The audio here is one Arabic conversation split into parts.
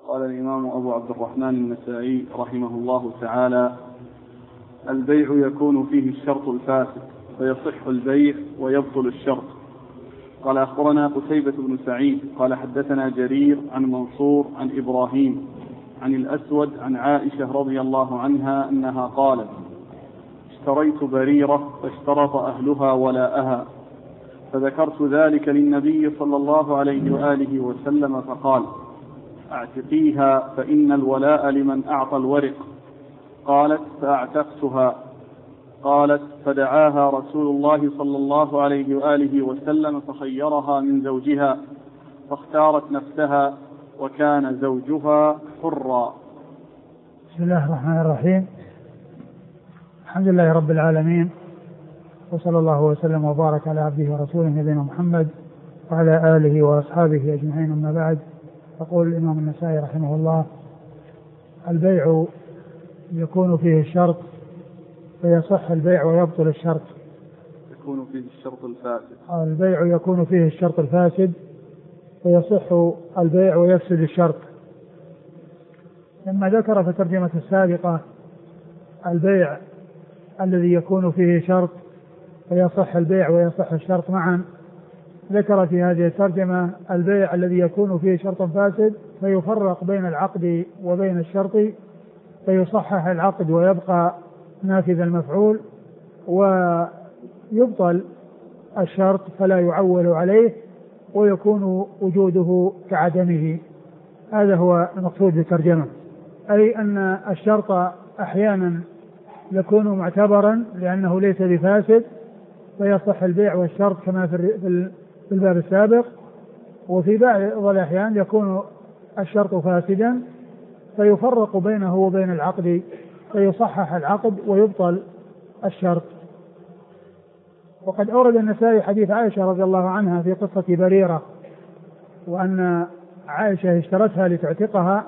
قال الإمام أبو عبد الرحمن النسائي رحمه الله تعالى: البيع يكون فيه الشرط الفاسد فيصح البيع ويبطل الشرط. قال أخبرنا قتيبة بن سعيد قال حدثنا جرير عن منصور عن إبراهيم عن الأسود عن عائشة رضي الله عنها أنها قالت: اشتريت بريرة فاشترط أهلها ولاءها، فذكرت ذلك للنبي صلى الله عليه وآله وسلم فقال: اعتقيها فإن الولاء لمن أعطى الورق. قالت: فاعتقتها. قالت: فدعاها رسول الله صلى الله عليه وآله وسلم فخيرها من زوجها فاختارت نفسها وكان زوجها حرا. بسم الله الرحمن الرحيم. الحمد لله رب العالمين، وصلى الله وسلم وبارك على عبده ورسوله نبينا محمد وعلى آله وأصحابه أجمعين، أما بعد. يقول الإمام النسائي رحمه الله: البيع يكون فيه الشرط فيصح البيع ويبطل الشرط. يكون فيه الشرط الفاسد. البيع يكون فيه الشرط الفاسد فيصح البيع ويفسد الشرط. لما ذكر في الترجمة السابقة البيع الذي يكون فيه شرط فيصح البيع ويصح الشرط معا، ذكر في هذه الترجمة البيع الذي يكون فيه شرط فاسد فيفرق بين العقد وبين الشرط فيصحح العقد ويبقى نافذ المفعول، ويبطل الشرط فلا يعول عليه ويكون وجوده كعدمه. هذا هو المقصود بالترجمة، أي أن الشرط أحيانا يكون معتبرا لأنه ليس بفاسد فيصح البيع والشرط كما في الباب السابق، وفي بعض الأحيان يكون الشرط فاسدا فيفرق بينه وبين العقد فيصحح العقد ويبطل الشرط. وقد أورد النسائي حديث عائشة رضي الله عنها في قصة بريرة، وأن عائشة اشترتها لتعتقها،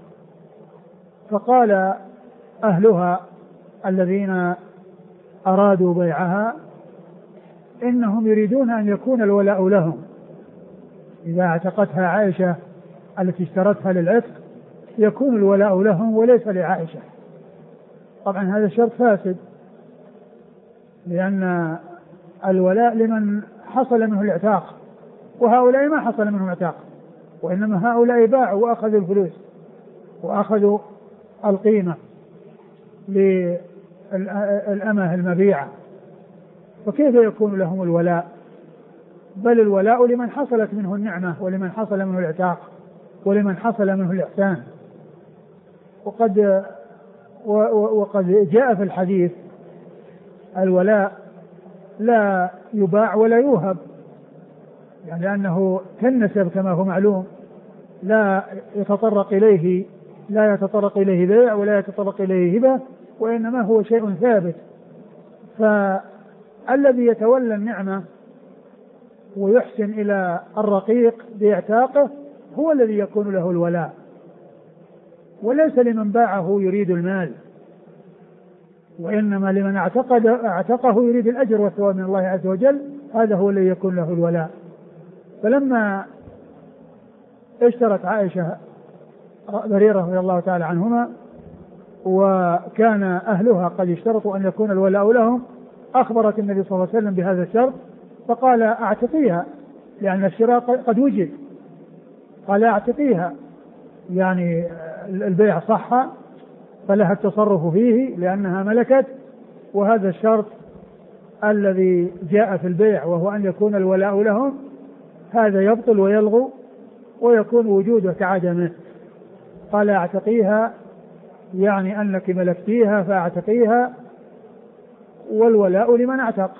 فقال أهلها الذين أرادوا بيعها إنهم يريدون أن يكون الولاء لهم إذا اعتقتها عائشة التي اشترتها للعتق، يكون الولاء لهم وليس لعائشة. طبعا هذا الشرط فاسد، لأن الولاء لمن حصل منه الاعتاق، وهؤلاء ما حصل منهم اعتاق، وإنما هؤلاء باعوا وأخذوا الفلوس وأخذوا القيمة للأمة المبيعة، فكيف يكون لهم الولاء؟ بل الولاء لمن حصلت منه النعمة ولمن حصل منه الاعتاق ولمن حصل منه الإحسان. وقد جاء في الحديث الولاء لا يباع ولا يوهب، يعني لأنه كالنسب كما هو معلوم لا يتطرق إليه بيع ولا يتطرق إليه هبة، وإنما هو شيء ثابت. فالذي يتولى النعمة ويحسن إلى الرقيق باعتاقه هو الذي يكون له الولاء، وليس لمن باعه يريد المال، وإنما لمن اعتقه يريد الأجر والثواب من الله عز وجل، هذا هو الذي يكون له الولاء. فلما اشترت عائشة بريرة رضي الله تعالى عنهما وكان أهلها قد اشترطوا أن يكون الولاء لهم، أخبرت النبي صلى الله عليه وسلم بهذا الشرط فقال: اعتقيها، لأن الشراء قد وجد. قال: اعتقيها، يعني البيع صح فلها التصرف فيه لأنها ملكت، وهذا الشرط الذي جاء في البيع وهو أن يكون الولاء لهم هذا يبطل ويلغو ويكون وجوده كعدمه. قال: اعتقيها، يعني أنك ملكتيها فاعتقيها، والولاء لمن اعتق،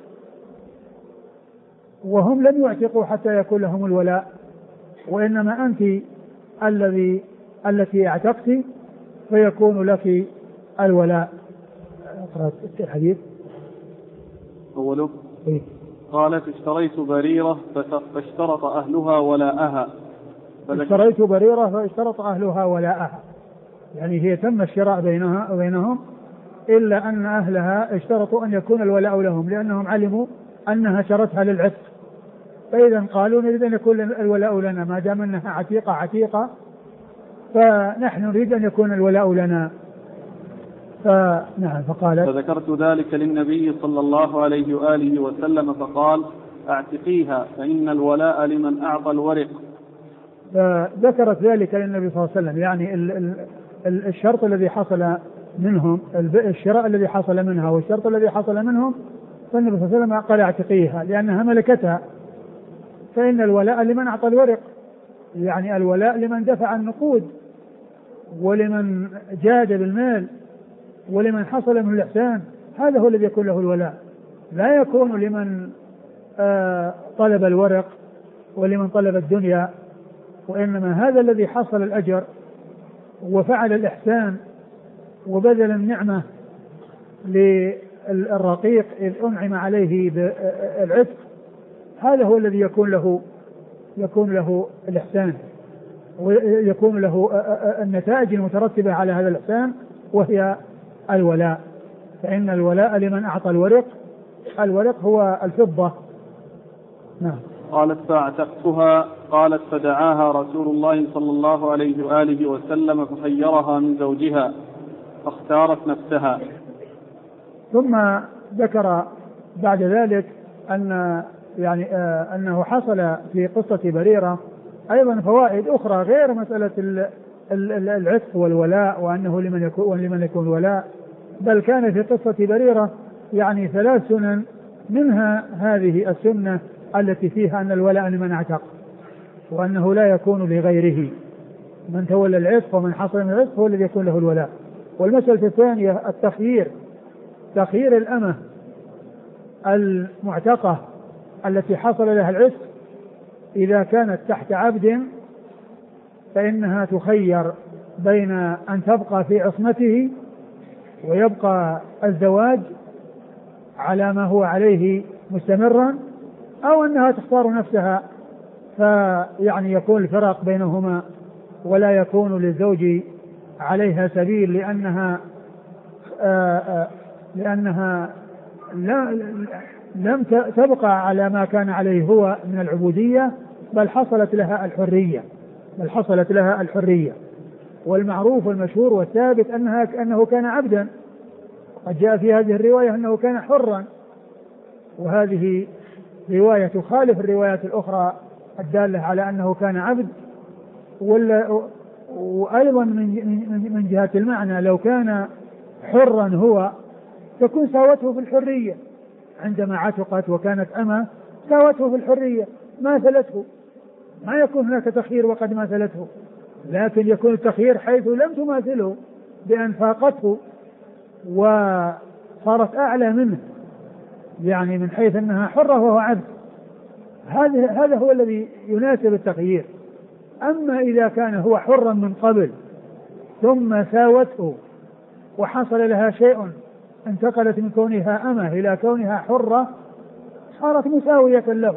وهم لم يعتقوا حتى يكون لهم الولاء، وإنما أنت التي اعتقت فيكون لك الولاء. اقرأ الحديث. أوله قالت: اشتريت بريرة فاشترط أهلها ولاءها. اشتريت بريرة فاشترط أهلها ولاءها، يعني هي تم الشراء بينها وبينهم، إلا أن أهلها اشترطوا أن يكون الولاء لهم لأنهم علموا أنها شرتها للعتق، فإذا قالوا نريد أن يكون الولاء لنا ما دام أنها عتيقة فنحن نريد أن يكون الولاء لنا. فنعم. فقال فذكرت ذلك للنبي صلى الله عليه وآله وسلم فقال اعتقيها فإن الولاء لمن أعطى الورق. فذكرت ذلك للنبي صلى الله عليه وسلم، يعني الشرط الذي حصل منهم، الشراء الذي حصل منها والشرط الذي حصل منهم، فالنبي صلى الله عليه وسلم قال اعتقيها لأنها ملكتها، فإن الولاء لمن أعطى الورق، يعني الولاء لمن دفع النقود ولمن جاد بالمال ولمن حصل منه الإحسان، هذا هو الذي يكون له الولاء، لا يكون لمن طلب الورق ولمن طلب الدنيا، وإنما هذا الذي حصل الأجر وفعل الإحسان وبذل النعمة للرقيق إذ أنعم عليه بالعتق، هذا هو الذي يكون له الإحسان ويكون له النتائج المترتبة على هذا الإحسان، وهي الولاء. فإن الولاء لمن أعطى الورق، الورق هو الفضة. نعم. قالت فاعتقتها. قالت فدعاها رسول الله صلى الله عليه وآله وسلم فخيرها من زوجها فاختارت نفسها. ثم ذكر بعد ذلك أنه حصل في قصة بريرة أيضا فوائد أخرى غير مسألة العتق والولاء وأنه لمن يكون ولاء، بل كان في قصة بريرة يعني 3 سنن، منها هذه السنة التي فيها أن الولاء لمن اعتق، وأنه لا يكون لغيره، من تولى العتق ومن حصل من العتق هو الذي يكون له الولاء. والمسألة الثانية تخيير الأمة المعتقة التي حصل لها العتق إذا كانت تحت عبد، فإنها تخير بين أن تبقى في عصمته ويبقى الزواج على ما هو عليه مستمرا، أو أنها تختار نفسها فيعني يكون الفرق بينهما ولا يكون للزوج عليها سبيل، لأنها لم تبقى على ما كان عليه هو من العبودية، بل حصلت لها الحرية. والمعروف والمشهور والثابت أنه كان عبدا، قد جاء في هذه الرواية أنه كان حرا، وهذه رواية تخالف الروايات الأخرى الدالة على أنه كان عبد. وأيضا من جهة المعنى لو كان حرا هو تكون ساوته في الحرية، عندما عتقت وكانت أمة ساوته في الحرية، ماثلته، ما يكون هناك تخيير وقد ماثلته، لكن يكون التخيير حيث لم تماثله بأن فاقته وصارت أعلى منه، يعني من حيث أنها حرة وهو عبد، هذا هو الذي يناسب التخيير. أما إذا كان هو حرا من قبل ثم ساوته وحصل لها شيء انتقلت من كونها أمة إلى كونها حرة، صارت مساوية له،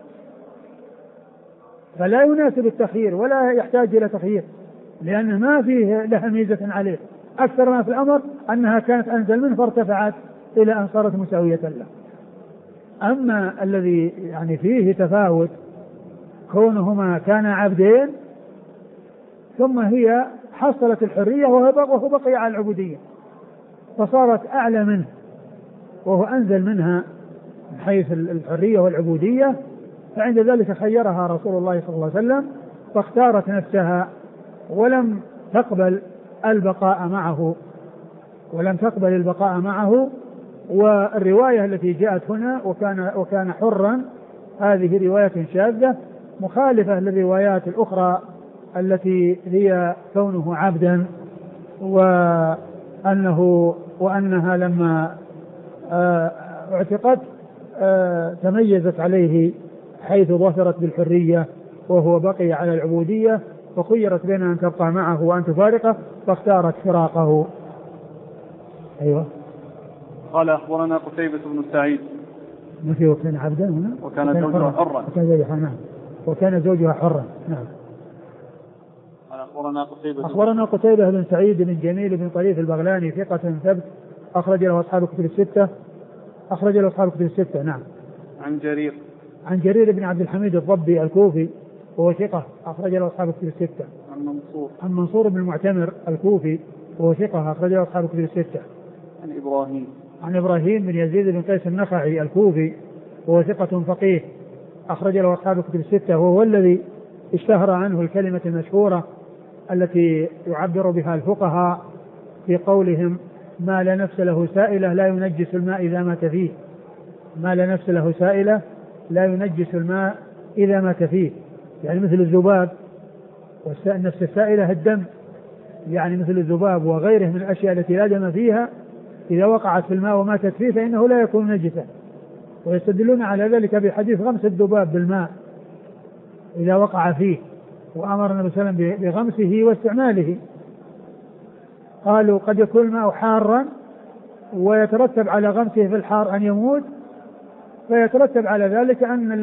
فلا يناسب التخيير ولا يحتاج إلى تخيير، لأن ما فيه لها ميزة عليه، أكثر ما في الأمر أنها كانت أنزل منه فارتفعت إلى أن صارت مساوية له. أما الذي يعني فيه تفاوت كونهما كان عبدين ثم هي حصلت الحرية وهو بقي على العبودية، فصارت أعلى منه وهو أنزل منها من حيث الحرية والعبودية، فعند ذلك خيرها رسول الله صلى الله عليه وسلم فاختارت نفسها ولم تقبل البقاء معه. والرواية التي جاءت هنا وكان حرا، هذه رواية شاذة مخالفة للروايات الأخرى التي هي كونه عبدا، وأنها لما اعتقت تميزت عليه حيث ظفرت بالحرية وهو بقي على العبودية، فخيرت بين أن تبقى معه وأن تفارقه فاختارت فراقه. أيوة. قال أخبرنا قتيبة بن سعيد. مثل وكان عبدا هنا وكان زوجها حرا. وكان زوجها حرا. نعم. أخبرنا قتيبة بن سعيد بن جميل بن طريف البغلاني ثقة ثبت أخرج له أصحاب الكتب الستة. نعم. عن جرير بن عبد الحميد الضبي الكوفي وهو ثقة أخرج له أصحاب الكتب الستة. عن منصور بن المعتمر الكوفي وهو ثقة أخرج له أصحاب الكتب الستة. عن إبراهيم بن يزيد بن قيس النخعي الكوفي وهو ثقة فقيه أخرج له أصحاب الكتب الستة، وهو الذي اشتهر عنه الكلمة المشهورة التي يعبر بها الفقهاء في قولهم: ما لا نفس له سائلة لا ينجس الماء إذا مات فيه. ما لا نفس له سائلة لا ينجس الماء إذا مات فيه، يعني مثل الذباب، والنفس السائلة الدم، يعني مثل الذباب وغيره من الأشياء التي لا دم فيها إذا وقعت في الماء وماتت فيه فإنه لا يكون نجسا. ويستدلون على ذلك بحديث غمس الذباب بالماء إذا وقع فيه، وأمر النبي صلى الله عليه وسلم بغمسه واستعماله. قالوا: قد يكون الماء حارا ويترتب على غمسه في الحار أن يموت، فيترتب على ذلك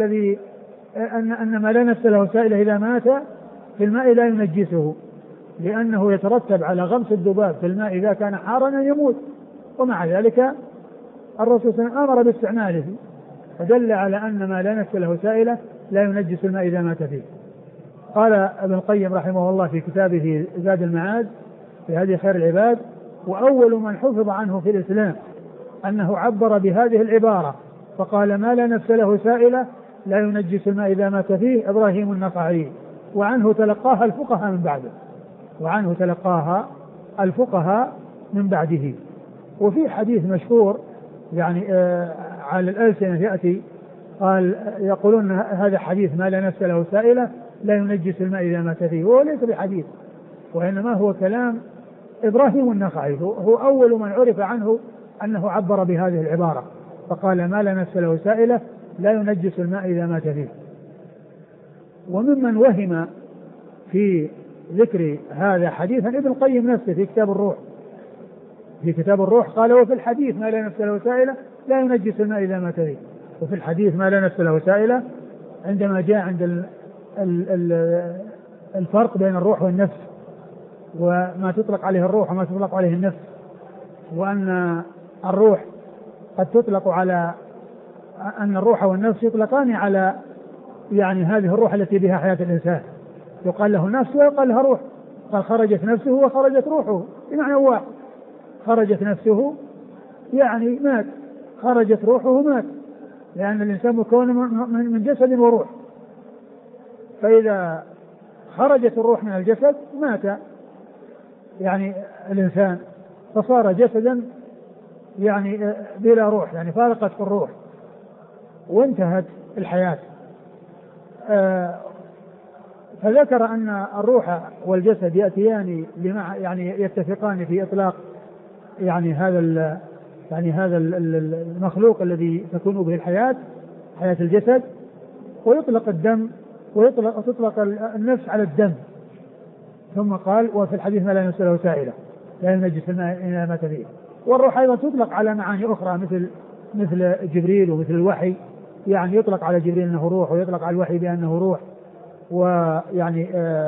أن ما لا نفس له سائلة إذا مات في الماء لا ينجسه، لأنه يترتب على غمس الذباب في الماء إذا كان حارا أن يموت. ومع ذلك الرسول صلى الله عليه وسلم أمر باستعماله، فدل على أن ما لا نفس له سائلة لا ينجس الماء إذا مات فيه. قال ابن القيم رحمه الله في كتابه زاد المعاد في هدي خير العباد: وأول من حفظ عنه في الإسلام أنه عبر بهذه العبارة فقال: ما لا نفس له سائلة لا ينجس الماء إذا مات فيه إبراهيم النخعي، وعنه تلقاها الفقهاء من بعده. وفي حديث مشهور يعني على الألسنة يأتي، قال يقولون هذا حديث ما لا نفس له سائلة لا ينجس الماء إذا مات فيه، وهو ليس بحديث، وإنما هو كلام إبراهيم النخعي، هو أول من عرف عنه أنه عبر بهذه العبارة فقال: ما لا نفس له سائلة لا ينجس الماء إذا مات فيه. وممن وهم في ذكر هذا حديثا ابن القيم نفسه في كتاب الروح قال: وفي الحديث ما لا نفس له سائلة لا ينجس الماء إذا مات فيه. وفي الحديث ما لا نفس له سائلة عندما جاء عند الفرق بين الروح والنفس، وما تطلق عليه الروح وما تطلق عليه النفس، وأن الروح قد تطلق على أن الروح والنفس يطلقان على يعني هذه الروح التي بها حياة الإنسان، يقال له نفس ويقال لها روح. قال: خرجت نفسه وخرجت روحه بمعنى واحد، خرجت نفسه يعني مات، خرجت روحه مات، لأن الإنسان مكون من جسد وروح، فإذا خرجت الروح من الجسد مات يعني الإنسان، فصار جسدا يعني بلا روح، يعني فارقت الروح وانتهت الحياة. فذكر أن الروح والجسد يأتيان يعني يتفقان في إطلاق يعني هذا المخلوق الذي تكون به الحياة، حياة الجسد، ويطلق الدم وتطلق النفس على الدم. ثم قال: وفي الحديث ما لا نفس له سائلة لا ينجس الماء إذا مات فيه. والروح أيضا تطلق على معاني أخرى مثل جبريل ومثل الوحي، يعني يطلق على جبريل أنه روح ويطلق على الوحي بأنه روح. ويعني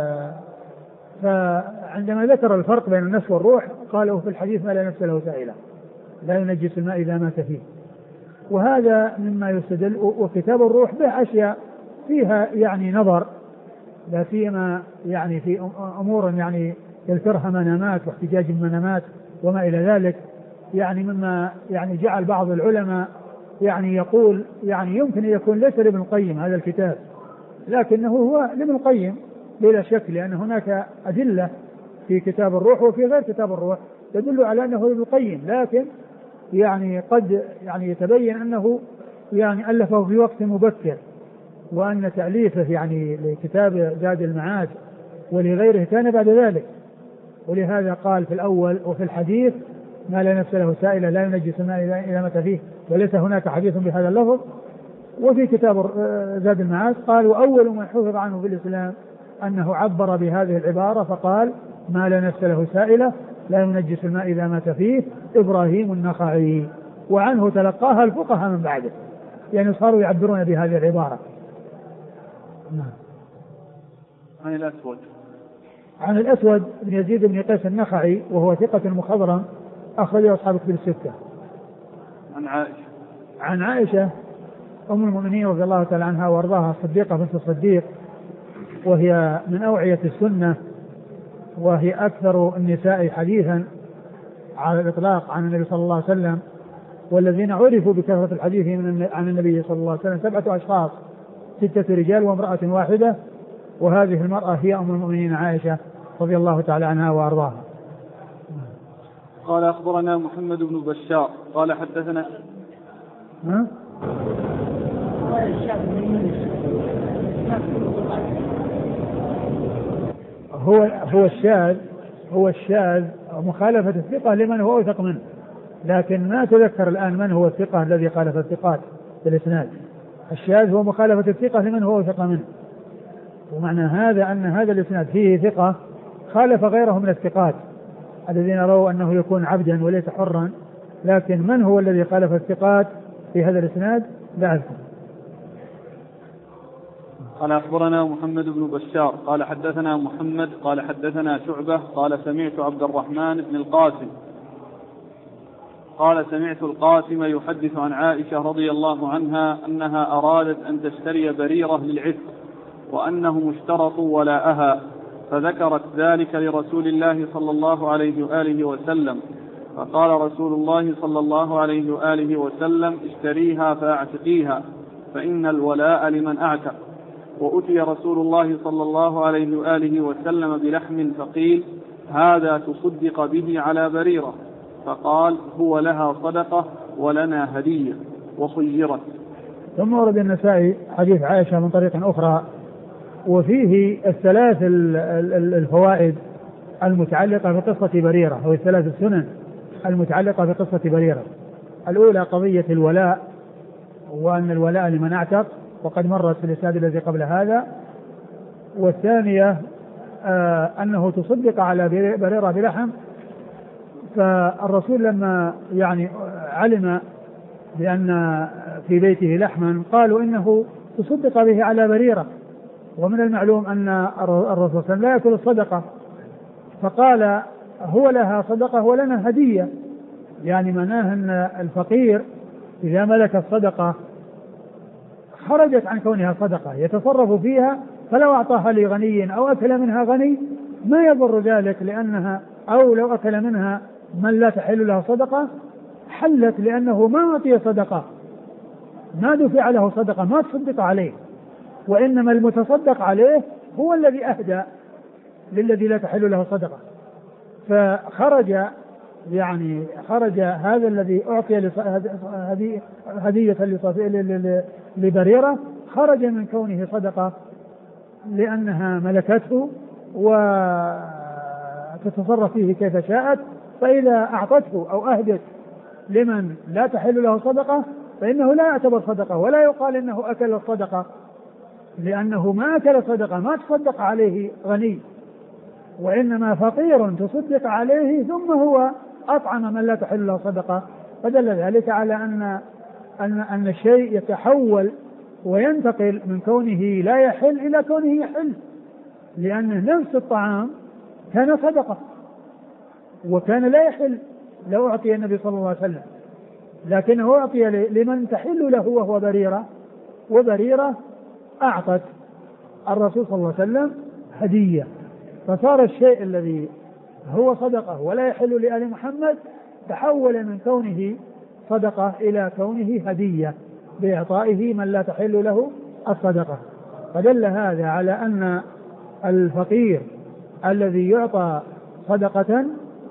فعندما ذكر الفرق بين النفس والروح قالوا في الحديث ما لا نفس له سائلة لا ينجس الماء إذا مات فيه. وهذا مما يستدل. وكتاب الروح به أشياء فيها يعني نظر، لا سيما يعني في أمور يعني يذكرها منامات واحتجاج المنامات وما إلى ذلك، يعني مما يعني جعل بعض العلماء يعني يقول يعني يمكن أن يكون ليس لابن القيم هذا الكتاب، لكنه هو لابن القيم بلا شك، لأن هناك أدلة في كتاب الروح وفي غير كتاب الروح تدل على أنه ابن القيم، لكن يعني قد يعني يتبين أنه يعني ألفه في وقت مبكر، وأن تأليفه يعني لكتاب زاد المعاد ولغيره كان بعد ذلك. ولهذا قال في الأول: وفي الحديث ما لا نفس له سائلة لا ينجس الماء إذا مات فيه، وليس هناك حديث بهذا اللفظ. وفي كتاب زاد المعاد قال: وأول من حفظ عنه في الإسلام أنه عبر بهذه العبارة فقال: ما لا نفس له سائلة لا ينجس الماء إذا مات فيه إبراهيم النخعي، وعنه تلقاها الفقهاء من بعده، يعني صاروا يعبرون بهذه العبارة. عن الأسود بن يزيد بن قيس النخعي وهو ثقة مخضرم أخرجه أصحاب الكتب الستة. عن عائشة أم المؤمنين رضي الله تعالى عنها وأرضاها الصديقة بنت الصديق وهي من أوعية السنة، وهي أكثر النساء حديثا على الإطلاق عن النبي صلى الله عليه وسلم. والذين عرفوا بكثرة الحديث عن النبي صلى الله عليه وسلم 7 أشخاص، 6 رجال وامرأة واحدة، وهذه المرأة هي أم المؤمنين عائشة رضي الله تعالى عنها وأرضاها. قال أخبرنا محمد بن بشار قال حدثنا هو الشاذ مخالفة الثقة لمن هو أوثق منه، لكن ما تذكر الآن من هو الثقة الذي خالف الثقات في الإسناد. الشاذ هو مخالفة الثقة لمن هو أوثق منه، ومعنى هذا أن هذا الإسناد فيه ثقة خالف غيره من الثقات الذين رأوا أنه يكون عبدا وليس حرا، لكن من هو الذي خالف الثقات في هذا الإسناد لا أذكر. قال أخبرنا محمد بن بشار قال حدثنا محمد قال حدثنا شعبة قال سمعت عبد الرحمن بن القاسم قال سمعت القاسم يحدث عن عائشة رضي الله عنها أنها أرادت أن تشتري بريرة للعتق وأنهم اشترطوا ولاءها، فذكرت ذلك لرسول الله صلى الله عليه وآله وسلم، فقال رسول الله صلى الله عليه وآله وسلم اشتريها فاعتقيها فإن الولاء لمن أعتق. وأتي رسول الله صلى الله عليه وآله وسلم بلحم فقيل هذا تصدق به على بريرة، فقال هو لها صدقة ولنا هدية وخيرت. ثم ورد النسائي حديث عائشة من طريق أخرى وفيه الثلاث الفوائد المتعلقة بقصة بريرة، أو الثلاث السنن المتعلقة بقصة بريرة. الأولى قضية الولاء، وأن الولاء لمن أعتق، وقد مرت في الإسناد الذي قبل هذا. والثانية أنه تصدق على بريرة بلحم، فالرسول لما علم بأن في بيته لحما قالوا إنه تصدق به على بريرة، ومن المعلوم أن الرسول صلى الله عليه وسلم لا يأكل الصدقة، فقال هو لها صدقة ولنا هدية، يعني معناه أن الفقير إذا ملك الصدقة خرجت عن كونها صدقة يتصرف فيها، فلو أعطاها لغني أو أكل منها غني ما يضر ذلك، لأنها أو لو أكل منها من لا تحل له صدقة حلت، لأنه ما أعطي صدقة، ما دفع له صدقة، ما تصدق عليه، وإنما المتصدق عليه هو الذي أهدى للذي لا تحل له صدقة. فخرج خرج هذا الذي أعطي هدية لبريرة، خرج من كونه صدقة لأنها ملكته وتتصرف فيه كيف شاءت، فإذا أعطته أو أهدت لمن لا تحل له صدقة فإنه لا يعتبر صدقة، ولا يقال إنه أكل الصدقة، لأنه ما أكل صدقة، ما تصدق عليه غني، وإنما فقير تصدق عليه ثم هو أطعم من لا تحل له صدقة. فدل ذلك على أن الشيء يتحول وينتقل من كونه لا يحل إلى كونه يحل، لأن نفس الطعام كان صدقة وكان لا يحل لو أعطي النبي صلى الله عليه وسلم، لكنه أعطي لمن تحل له وهو بريرة، وبريرة أعطت الرسول صلى الله عليه وسلم هدية، فصار الشيء الذي هو صدقة ولا يحل لآل محمد تحول من كونه صدقة إلى كونه هدية بإعطائه من لا تحل له الصدقة. فدل هذا على أن الفقير الذي يعطى صدقة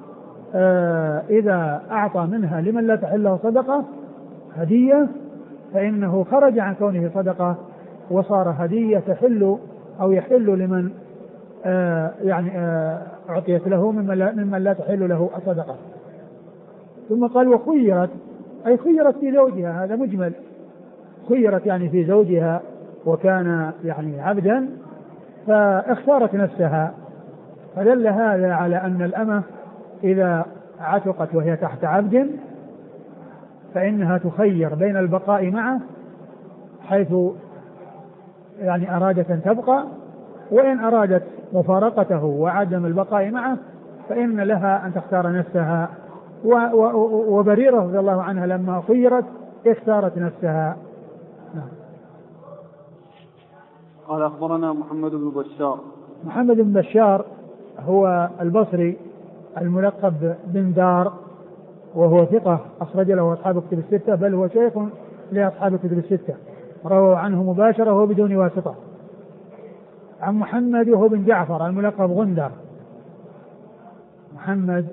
إذا أعطى منها لمن لا تحل له صدقة هدية فإنه خرج عن كونه صدقة وصار هدية تحل أو يحل لمن أعطيت له ممن لا تحل له الصدقة. ثم قال وخيرت، أي خيرت في زوجها، هذا مجمل، خيرت في زوجها، وكان عبدا فاختارت نفسها. فدل هذا على أن الأمة إذا عتقت وهي تحت عبد فإنها تخير بين البقاء معه حيث أرادت أن تبقى، وإن أرادت مفارقته وعدم البقاء معه فإن لها أن تختار نفسها. وبريرة رضي الله عنها لما خيرت اختارت نفسها. قال أخبرنا محمد بن بشار. محمد بن بشار هو البصري الملقب بن دار، وهو ثقة أخرج له أصحاب الكتب الستة، بل هو شيخ لأصحاب الكتب الستة، رووا عنه مباشرة وبدون واسطة. عن محمد وهو بن جعفر الملقب غندر، محمد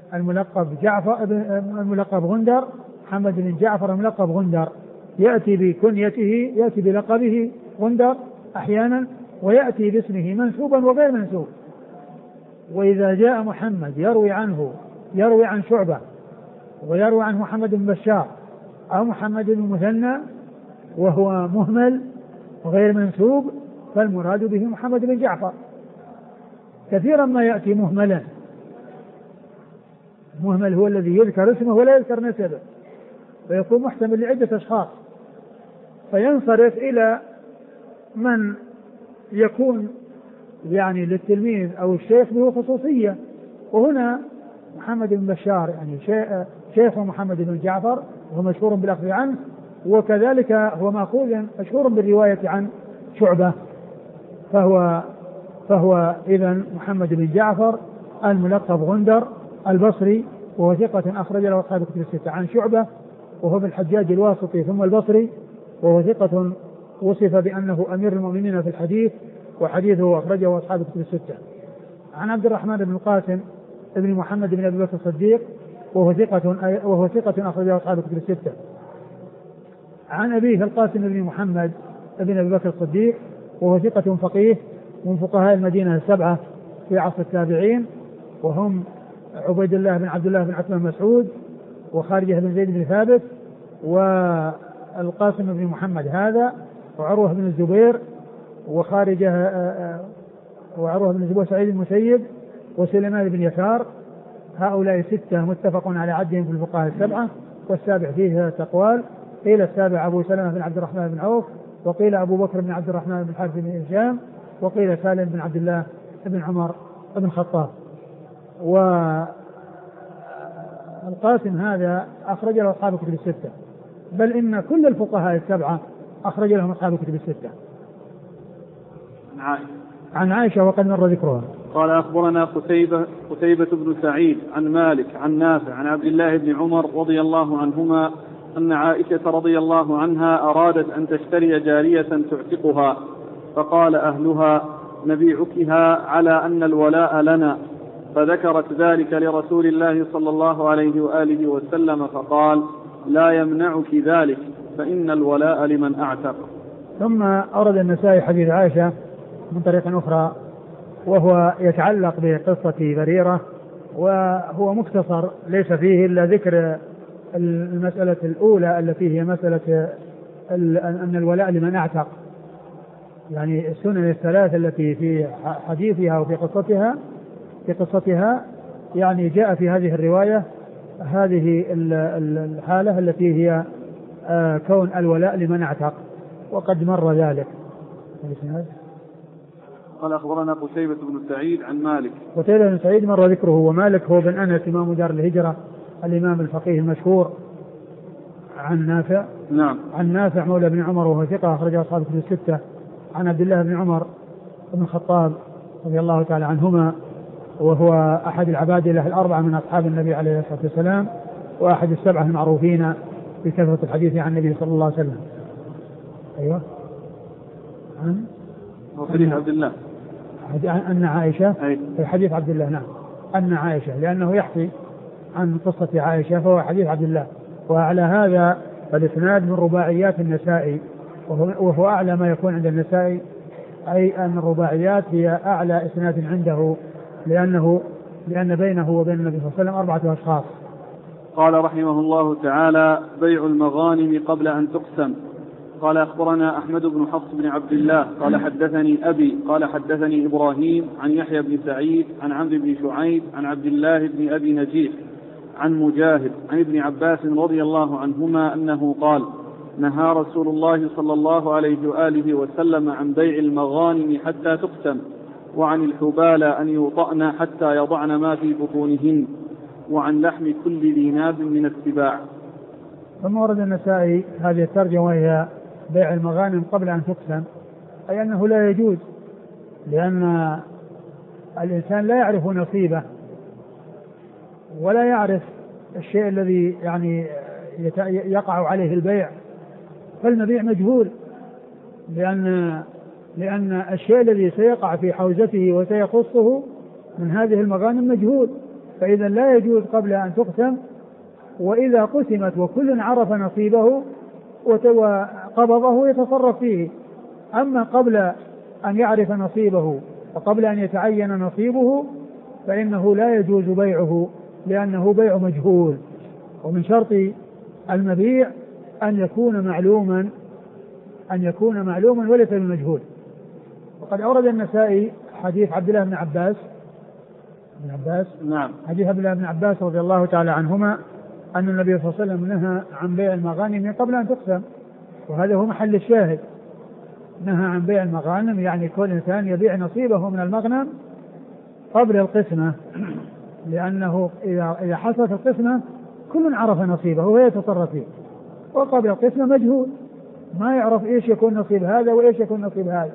الملقب غندر، محمد بن جعفر الملقب غندر، يأتي بكنيته، يأتي بلقبه غندر أحيانا، ويأتي باسمه منسوبا وغير منسوب. وإذا جاء محمد يروي عن شعبة، ويروي عن محمد بن بشار أو محمد بن مثنى وهو مهمل وغير منسوب، فالمراد به محمد بن جعفر. كثيرا ما يأتي مهملا، مهمل هو الذي يذكر اسمه ولا يذكر نسبه، فيكون محتمل لعدة أشخاص، فينصرف إلى من يكون يعني للتلميذ أو الشيخ به خصوصية. وهنا محمد بن بشار يعني شيخ محمد بن جعفر، وهو مشهور بالأخذ عنه، وكذلك هو مأخوذ مشهور بالرواية عن شعبة، فهو إذن محمد بن جعفر الملقب غندر البصري، وهو ثقة أخرج له أصحاب الكتب الستة. عن شعبة وهو بالحجاج الواسطي ثم البصري، وهو ثقة وصف بأنه أمير المؤمنين في الحديث، وحديثه أخرجه أصحاب الكتب الستة. عن عبد الرحمن بن القاسم ابن محمد بن أبي بكر الصديق، وهو ثقة أخرجه أصحاب الكتب الستة. عن أبيه القاسم بن محمد بن أبي بكر الصديق، وهو ثقة فقيه من فقهاء المدينة السبعة في عصر التابعين، وهم عبيد الله بن عبد الله بن عثمان مسعود، وخارجة بن زيد بن ثابت، والقاسم بن محمد هذا، وعروة بن الزبير، وعروة بن الزبير سعيد المسيب، وسليمان بن يسار. هؤلاء ستة متفق على عدهم في الفقهاء السبعة، والسابع فيه تقوال، قيل السابع أبو سلمة بن عبد الرحمن بن عوف، وقيل أبو بكر بن عبد الرحمن بن الحارث بن هشام، وقيل سالم بن عبد الله بن عمر بن الخطاب. والقاسم هذا أخرج له أصحاب الكتب الستة، بل إن كل الفقهاء السبعة أخرج لهم أصحاب الكتب الستة. عن عائشة وقد مر ذكرها. قال أخبرنا قتيبة بن سعيد عن مالك عن نافع عن عبد الله بن عمر رضي الله عنهما أن عائشة رضي الله عنها أرادت أن تشتري جارية تعتقها، فقال أهلها: نبيعكها على أن الولاء لنا، فذكرت ذلك لرسول الله صلى الله عليه وآله وسلم، فقال: لا يمنعك ذلك، فإن الولاء لمن أعتق. ثم أورد النسائي حديث عائشة من طريق أخرى، وهو يتعلق بقصة بريرة، وهو مختصر ليس فيه إلا ذكر المسألة الأولى التي هي مسألة أن الولاء لمن أعتق، يعني السنن الثلاث التي في حديثها وفي قصتها يعني جاء في هذه الرواية هذه الحالة التي هي كون الولاء لمن اعتق، وقد مر ذلك. قال أخبرنا قتيبة بن سعيد عن مالك. قتيبة بن سعيد مر ذكره، ومالك هو بن أنس إمام دار الهجرة الإمام الفقيه المشهور. عن نافع. نعم. عن نافع مولى بن عمر وهو ثقة أخرج أصحاب الكتب الستة. عن عبد الله بن عمر بن الخطاب رضي الله تعالى عنهما، وهو أحد العبادلة الأربعة من أصحاب النبي عليه الصلاة والسلام، وأحد السبعة المعروفين بكثرة الحديث عن النبي صلى الله عليه وسلم. أيوة. عن حديث عبد الله أن عائشة في حديث عبد الله. نعم. أن عائشة، لأنه يحكي عن قصة عائشة فهو حديث عبد الله. وعلى هذا فالإسناد من رباعيات النسائي، وهو أعلى ما يكون عند النسائي، أي أن الرباعيات هي أعلى إسناد عنده، لأن بينه وبين النبي صلى الله عليه وسلم 4 أشخاص. قال رحمه الله تعالى: بيع المغانم قبل أن تقسم. قال أخبرنا أحمد بن حفص بن عبد الله قال حدثني أبي قال حدثني إبراهيم عن يحيى بن سعيد عن عمرو بن شعيب عن عبد الله بن أبي نجيح عن مجاهد عن ابن عباس رضي الله عنهما أنه قال: نهى رسول الله صلى الله عليه وآله وسلم عن بيع المغانم حتى تقسم، وعن الحبال أن يوطأن حتى يضعن ما في بطونهن، وعن لحم كل ذي ناب من السباع. ثم ورد النسائي هذه الترجمة وهي بيع المغانم قبل أن تقسم، أي أنه لا يجوز، لأن الإنسان لا يعرف نصيبه ولا يعرف الشيء الذي يعني يقع عليه البيع، فالمبيع مجهول، لأن الشيء الذي سيقع في حوزته وسيخصه من هذه المغانم مجهول، فإذا لا يجوز قبل أن تقسم، وإذا قسمت وكل عرف نصيبه وقبضه يتصرف فيه. أما قبل أن يعرف نصيبه وقبل أن يتعين نصيبه فإنه لا يجوز بيعه، لأنه بيع مجهول. ومن شرط المبيع أن يكون معلوما وليس بالمجهول. وقد أورد النسائي حديث عبد الله بن عباس نعم. حديث عبد الله بن عباس رضي الله تعالى عنهما أن النبي صلى الله عليه وسلم نهى عن بيع المغانم قبل أن تقسم، وهذا هو محل الشاهد. نهى عن بيع المغانم، يعني كل إنسان يبيع نصيبه من المغنم قبل القسمة، لأنه إذا حصلت القسمة كل عرف نصيبه ويتصرف فيه، وقبل القسمة مجهول، ما يعرف إيش يكون نصيب هذا وإيش يكون نصيب هذا.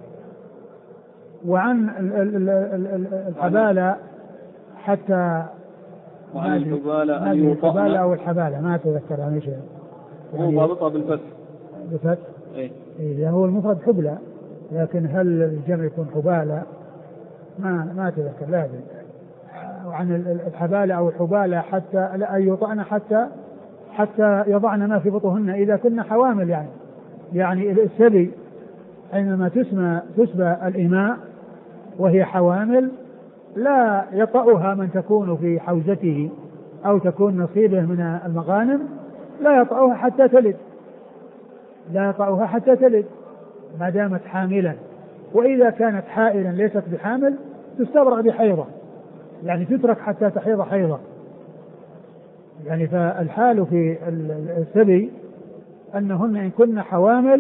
وعن الحبالة حتى وعن الحبالة أو الحبالة ما أتذكر عن شيء، يعني هو ضابطها بالفتح. إيه هو المفرد حبلة، لكن هل الجمع يكون حبالة ما أتذكر. لا أدري. وعن الحبالة أو الحبالة حتى أن يطعن حتى يضعن ما في بطنهن إذا كنا حوامل، يعني السبي حينما تسبى الإماء وهي حوامل لا يطأها من تكون في حوزته أو تكون نصيبه من المغانم، لا يطأها حتى تلد ما دامت حاملا. وإذا كانت حائلا ليست بحامل تستبرأ بحيضة، يعني تترك حتى تحيض حيضة. يعني فالحال في السبي أنهن إن كن حوامل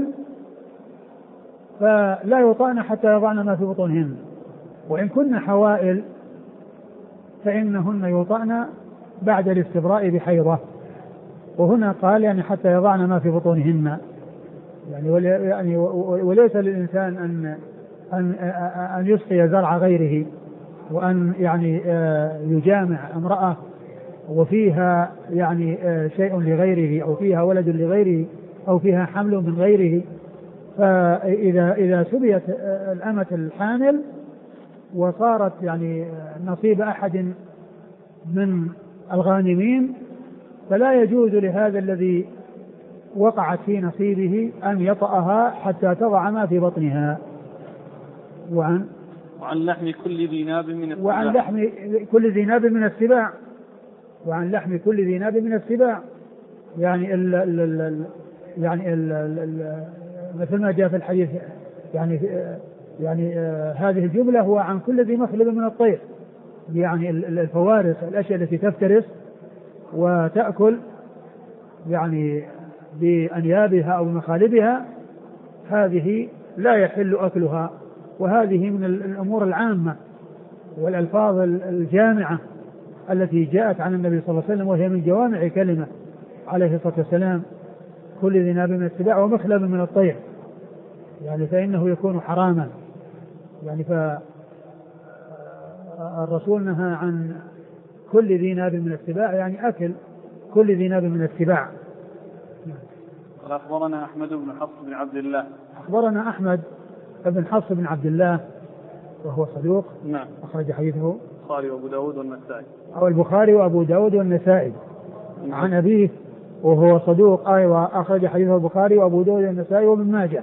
فلا يطأن حتى يضعن ما في بطونهن، وإن كن حوائل فإنهن يطأن بعد الاستبراء بحيضة. وهنا قال يعني حتى يضعن ما في بطونهن، يعني وليس للإنسان أن يسقي زرع غيره، وأن يعني يجامع امرأة وفيها يعني شيء لغيره، أو فيها ولد لغيره، أو فيها حمل من غيره. فإذا سبيت الأمة الحامل وصارت يعني نصيب أحد من الغانمين فلا يجوز لهذا الذي وقعت في نصيبه أن يطأها حتى تضع ما في بطنها. وعن لحم كل ذي ناب من السباع. وعن لحم كل ذي ناب من السباع. وعن لحم كل ذي ناب من السباع، يعني مثل ما جاء في الحديث، يعني هذه الجملة هو عن كل ذي مخلب من الطير، يعني الفوارس، الأشياء التي تفترس وتأكل يعني بأنيابها أو مخالبها، هذه لا يحل أكلها. وهذه من الأمور العامة والألفاظ الجامعة التي جاءت عن النبي صلى الله عليه وسلم، وهي من جوامع كلمة عليه الصلاة والسلام: كل ذي ناب من السباع ومخلب من الطير، يعني فإنه يكون حراما. يعني فالرسول نهى عن كل ذي ناب من السباع، يعني أكل كل ذي ناب من السباع. أخبرنا أحمد بن حفص بن عبد الله. أخبرنا أحمد بن حفص بن عبد الله وهو صدوق. نعم. أخرج حديثه البخاري وأبو داود والنسائي. أو البخاري وأبو داود والنسائي. نعم. عن أبيه وهو صدوق، أيوة، أخرج حديثه البخاري وأبو داود والنسائي وابن ماجه.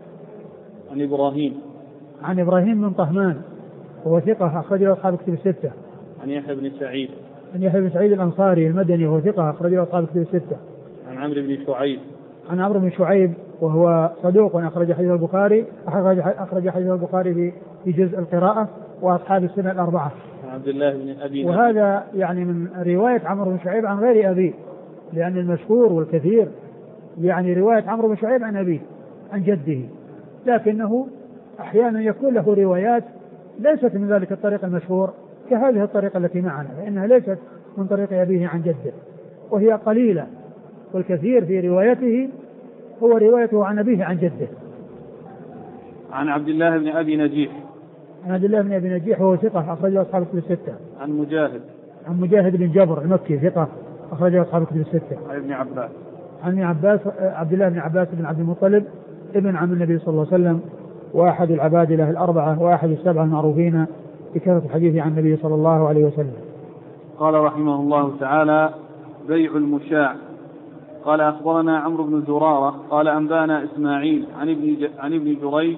عن إبراهيم بن طهمان وهو ثقة، أخرج له أصحاب كتب الستة. عن يحيى بن سعيد الأنصاري المدني وهو ثقة، أخرج له أصحاب كتب الستة. عن عمرو بن شعيب وهو صدوق، أخرج حديث البخاري، أخرج حديث البخاري في جزء القراءة وأصحاب السنة الأربعة. عن عبد الله بن أبي. وهذا يعني من رواية عمرو بن شعيب عن غير أبيه، لأن المشهور والكثير يعني رواية عمرو بن شعيب عن أبيه عن جده، لكنه أحيانا يكون له روايات ليست من ذلك الطريق المشهور كهذه الطريقة التي معنا، فإنها ليست من طريق أبيه عن جده، وهي قليلة، والكثير في روايته هو روايته عن أبيه عن جده. عن عبد الله بن أبي نجيح. عن عبد الله بن أبي نجيح وهو ثقة أخرجه أصحاب الكتب الستة. عن مجاهد بن جبر المكي ثقة أخرجه أصحاب الكتب الستة. عن ابن عباس. عن ابن عباس عبد الله بن عباس بن عبد المطلب ابن عم النبي صلى الله عليه وسلم وأحد العبادلة الأربعة وأحد السبعة المعروفين بكثرة الحديث عن النبي صلى الله عليه وسلم. قال رحمه الله تعالى: بيع المشاع. قال أخبرنا عمرو بن زرارة قال أنبانا إسماعيل عن ابن جريج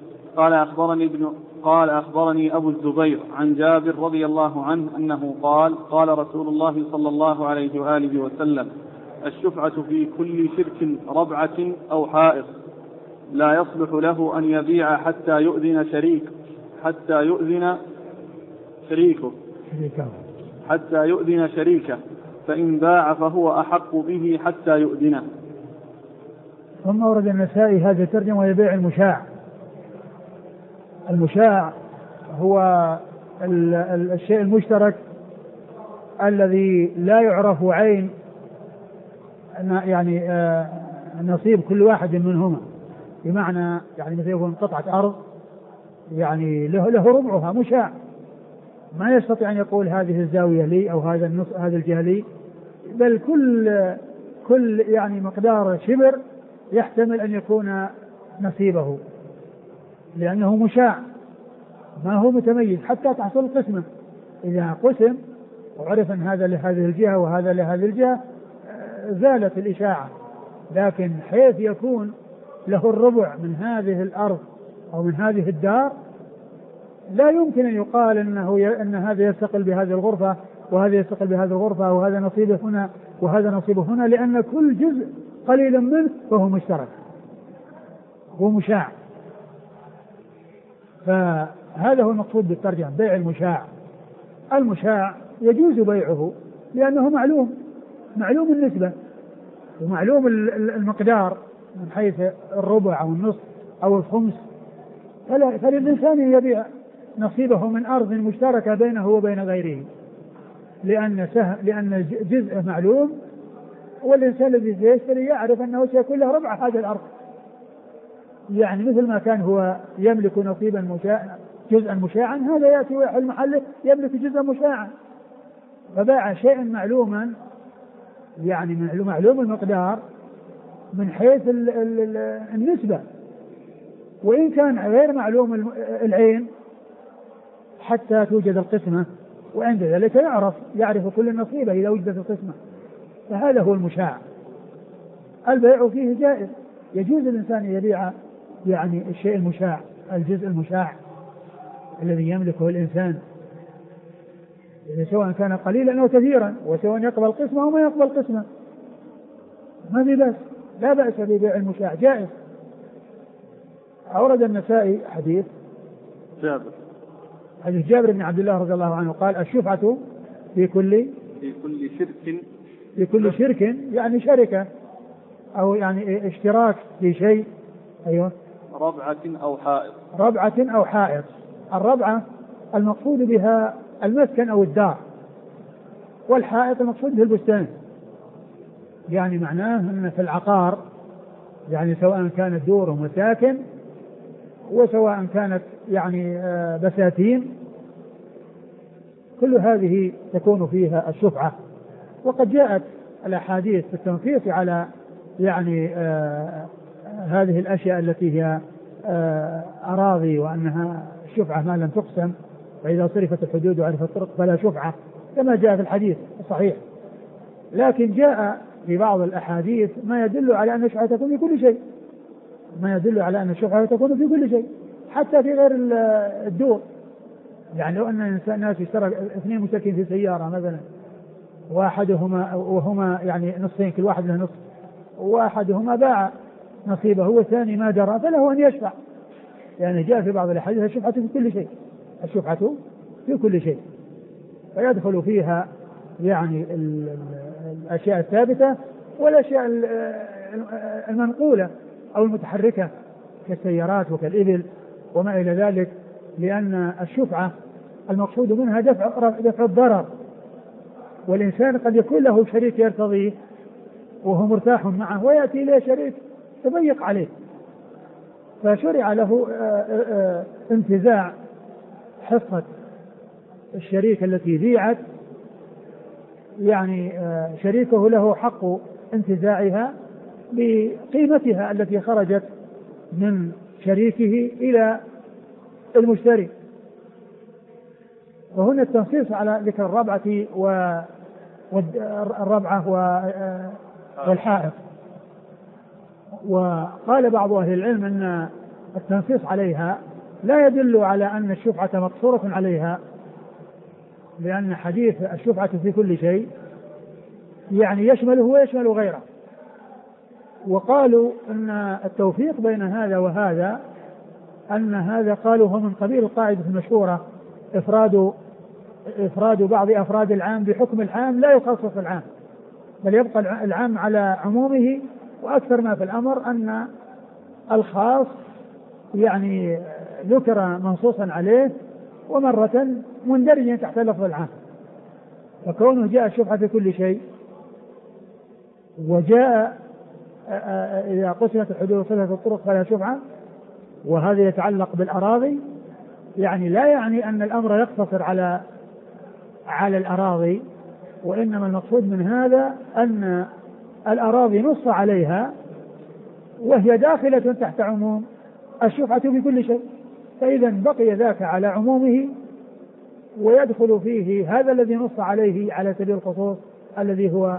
قال أخبرني أبو الزبير عن جابر رضي الله عنه أنه قال رسول الله صلى الله عليه وآله وسلم: الشفعة في كل شرك ربعة أو حائط، لا يصلح له أن يبيع حتى يؤذن شريكه، فإن باع فهو أحق به حتى يؤذنه. ثم ورد النسائي هذا الترجمة وهي بيع المشاع. المشاع هو الشيء المشترك الذي لا يعرف عين يعني نصيب كل واحد منهما، بمعنى يعني مثل يكون قطعة أرض يعني له ربعها مشاع، ما يستطيع أن يقول هذه الزاوية لي أو هذا الجهة لي، بل كل يعني مقدار شبر يحتمل أن يكون نصيبه، لأنه مشاع ما هو متميز حتى تحصل القسمة. إذا قسم وعرف أن هذا لهذه الجهة وهذا لهذه الجهة زالت الإشاعة، لكن حيث يكون له الربع من هذه الأرض أو من هذه الدار لا يمكن أن يقال أن هذا يستقل بهذه الغرفة وهذا يستقل بهذه الغرفة وهذا نصيبه هنا وهذا نصيبه هنا، لأن كل جزء قليل منه فهو مشترك، هو مشاع. فهذا هو المقصود بالترجمة، بيع المشاع. المشاع يجوز بيعه لأنه معلوم النسبة ومعلوم المقدار من حيث الربع أو النصف أو الخمس، فللإنسان يبيع نصيبه من أرض مشتركة بينه وبين غيره، لأن جزء معلوم، والإنسان الذي سيشتري يعرف أنه سيكون له ربع هذه الأرض، يعني مثل ما كان هو يملك نصيبا جزءا مشاعا، هذا يأتي ويحل محله يملك جزءا مشاعا، فباع شيئا معلوما يعني معلوم المقدار من حيث النسبة، وإن كان غير معلوم العين حتى توجد القسمة، وعند ذلك يعرف كل النصيبة إذا وجدت القسمة، فهذا هو المشاع. البيع فيه جائز، يجوز الإنسان يبيع يعني الشيء المشاع، الجزء المشاع الذي يملكه الإنسان، يعني سواء كان قليلا أو كثيرا، وسواء يقبل قسمة أو ما يقبل قسمة، ما في بأس، لا بأس ببيع المشاع، جائز. أورد النسائي حديث جابر بن عبد الله رضي الله عنه قال: الشفعة في كل شرك يعني شركة أو يعني اشتراك في شيء. أيوة. ربعة أو حائط. الربعة المقصود بها المسكن أو الدار، والحائط المقصود به البستان، يعني معناه أن في العقار يعني سواء كانت دور ومساكن وسواء كانت يعني بساتين، كل هذه تكون فيها الشفعة. وقد جاءت الأحاديث في التنصيص على يعني هذه الأشياء التي هي أراضي، وأنها الشفعة ما لم تقسم، فإذا صرفت الحدود وعرفت الطرق فلا شفعة، كما جاء في الحديث الصحيح. لكن جاء في بعض الأحاديث ما يدل على أن الشفعة تكون في كل شيء، حتى في غير الدور. يعني لو أن الناس اشترك اثنين مشتركين في سيارة مثلا، وهما يعني نصفين، كل واحد له نصف، وأحدهما باع نصيبه والثاني ما درى، فله أن يشفع، يعني جاء في بعض الأحاديث الشفعة في كل شيء، فيدخل فيها يعني الأشياء الثابتة والأشياء المنقولة أو المتحركة كالسيارات وكالإبل وما إلى ذلك، لأن الشفعة المقصود منها دفع الضرر، والإنسان قد يكون له شريك يرتضيه وهو مرتاح معه، ويأتي إليه شريك يضيق عليه، فشرع له انتزاع حصة الشريك التي بيعت، يعني شريكه له حق انتزاعها بقيمتها التي خرجت من شريكه إلى المشتري. وهنا التنصيص على ذكر الربعة والحائط. وقال بعض أهل العلم أن التنصيص عليها لا يدل على أن الشفعة مقصورة عليها، لأن حديث الشفعة في كل شيء يعني يشمله ويشمل غيره. وقالوا أن التوفيق بين هذا وهذا أن هذا قالوا هو من قبيل القاعدة المشهورة إفراد بعض أفراد العام بحكم العام لا يخصص العام، بل يبقى العام على عمومه. وأكثر ما في الأمر أن الخاص يعني ذكر منصوصا عليه ومرة مندرجا تحت لفظ العام. فكونه جاء الشفعة في كل شيء، وجاء إذا قسمت الحدود ثلاثة الطرق فلا شفعة، وهذا يتعلق بالأراضي، يعني لا يعني أن الأمر يقتصر على الأراضي، وإنما المقصود من هذا أن الأراضي نص عليها وهي داخلة تحت عموم الشفعة في كل شيء، فإذا بقي ذاك على عمومه ويدخل فيه هذا الذي نص عليه على سبيل الخصوص الذي هو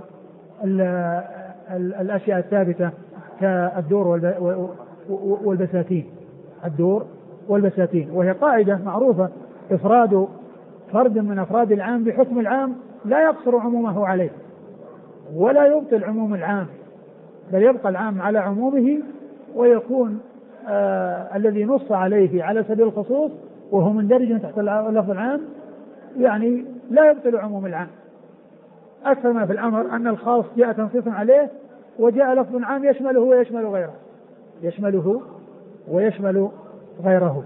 الأشياء الثابتة كالدور والبساتين، الدور والبساتين. وهي قاعدة معروفة، إفراد فرد من أفراد العام بحكم العام لا يقصر عمومه عليه ولا يبطل عموم العام، بل يبقى العام على عمومه ويكون الذي نص عليه على سبيل الخصوص وهو مندرج تحت لفظ العام يعني لا يبطل عموم العام. أكثر ما في الأمر أن الخاص جاء تنصيصا عليه وجاء لفظ عام يشمله ويشمل غيره، يشمله ويشمل غيره.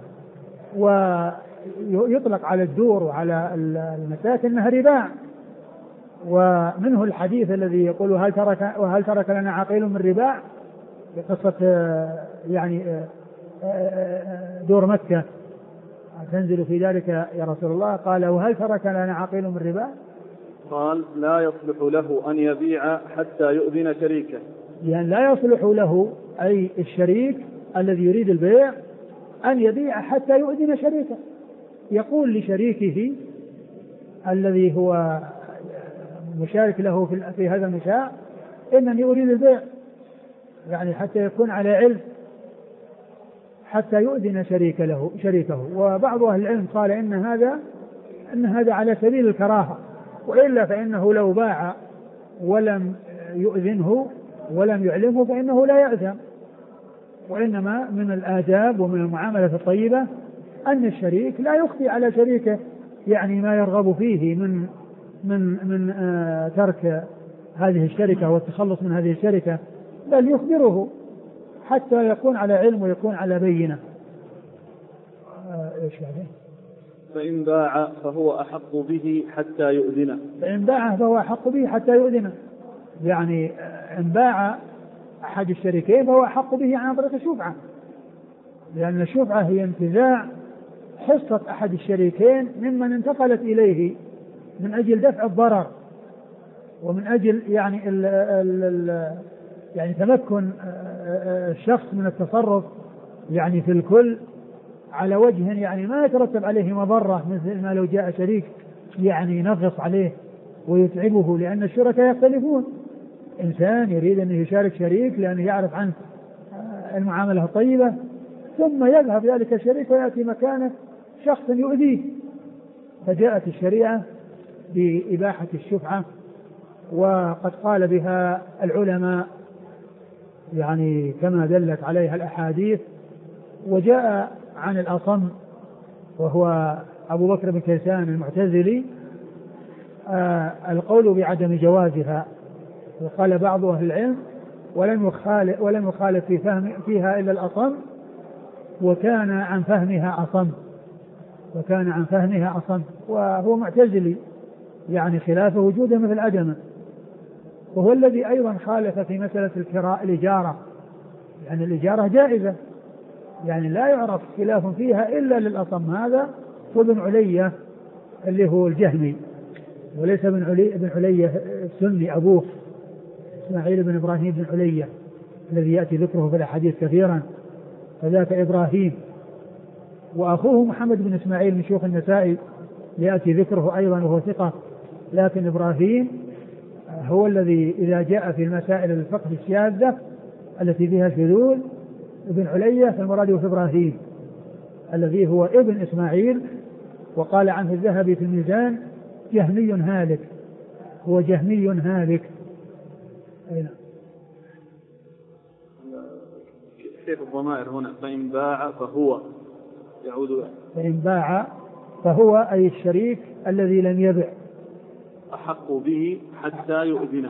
ويطلق على الدور وعلى المساكن أنها رباع. ومنه الحديث الذي يقول وهل ترك لنا عقيل من رباع، بقصة يعني دور مكة تنزل في ذلك يا رسول الله، قال وهل ترك لنا عقيل من رباع؟ قال لا يصلح له أن يبيع حتى يؤذن شريكه. يعني لا يصلح له أي الشريك الذي يريد البيع أن يبيع حتى يؤذن شريكه، يقول لشريكه الذي هو مشارك له في هذا المشاع إنني أريد البيع، يعني حتى يكون على علم حتى يؤذن شريكه. وبعض أهل العلم قال إن هذا على سبيل الكراهة، وإلا فإنه لو باع ولم يؤذنه ولم يعلمه فإنه لا يأثم. وإنما من الآداب ومن المعاملة الطيبة أن الشريك لا يخفي على شريكه يعني ما يرغب فيه من ترك هذه الشركة والتخلص من هذه الشركة، بل يخبره حتى يكون على علم ويكون على بينة. فإن باع فهو أحق به حتى يؤذنه. فإن باع فهو أحق به حتى يؤذنه، يعني إن باع أحد الشريكين فهو أحق به عن طريق الشفعة، لأن الشفعة هي انتزاع حصة أحد الشريكين ممن انتقلت إليه من أجل دفع الضرر ومن أجل يعني تمكن الشخص من التصرف يعني في الكل على وجه يعني ما يترتب عليه مضرة، مثل ما لو جاء شريك يعني ينغص عليه ويتعبه، لأن الشركاء يختلفون. إنسان يريد أن يشارك شريك لأنه يعرف عنه المعاملة الطيبة، ثم يذهب ذلك الشريك ويأتي مكانه شخص يؤذيه، فجاءت الشريعة بإباحة الشفعة، وقد قال بها العلماء يعني كما دلت عليها الأحاديث. وجاء عن الأصم وهو أبو بكر بن كيسان المعتزلي القول بعدم جوازها، وقال بعض أهل العلم ولم يخالف فيها إلا الأصم، وكان عن فهمها أصم، وهو معتزلي يعني خلافه وجوده مثل عدمه. وهو الذي أيضا خالف في مسألة الإجارة، يعني الإجارة جائزة يعني لا يعرف خلاف فيها إلا للأصم هذا وابن علية اللي هو الجهمي، وليس ابن علية السني أبوه إسماعيل بن إبراهيم بن علية الذي يأتي ذكره في الأحاديث كثيرا، فذاك إبراهيم. وأخوه محمد بن إسماعيل من شيوخ النسائي يأتي ذكره أيضا وهو ثقة، لكن إبراهيم هو الذي إذا جاء في المسائل الفقه الشاذة التي فيها شذوذ ابن علية فالمراد في إبراهيم الذي هو ابن إسماعيل. وقال عنه الذهبي في الميزان جهمي هالك، هو جهمي هالك. أين كيف الضمائر هنا؟ فإن باع فهو يعود، فإن باع فهو أي الشريك الذي لم يبع أحق به حتى يؤذنه،